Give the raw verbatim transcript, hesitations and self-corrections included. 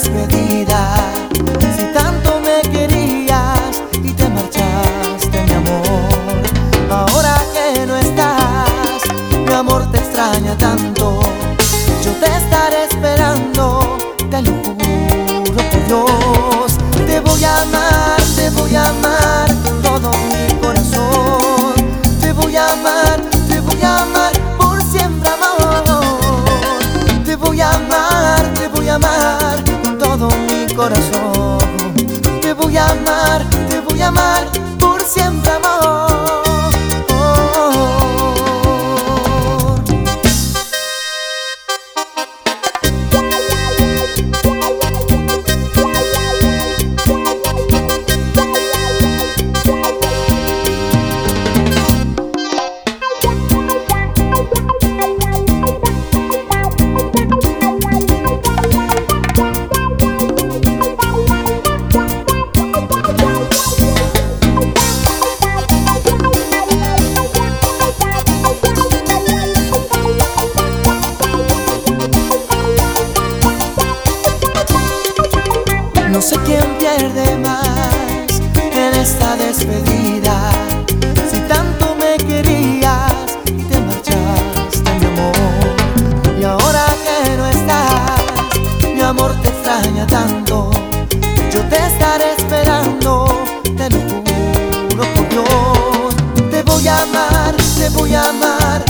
despedida. Si tanto me querías y te marchaste, mi amor, ahora que no estás, mi amor te extraña tanto. Yo te estaré esperando, te lo juro por Dios. Te voy a amar, te voy a amar con todo mi corazón. Te voy a amar, te voy a amar por siempre, amor. Te voy a amar, te voy a amar con todo mi corazón. Te voy a amar, te voy a amar por siempre, amor. No sé quién pierde más en esta despedida. Si tanto me querías y te marchaste, mi amor, y ahora que no estás, mi amor te extraña tanto. Yo te estaré esperando, te lo juro por Dios. Te voy a amar, te voy a amar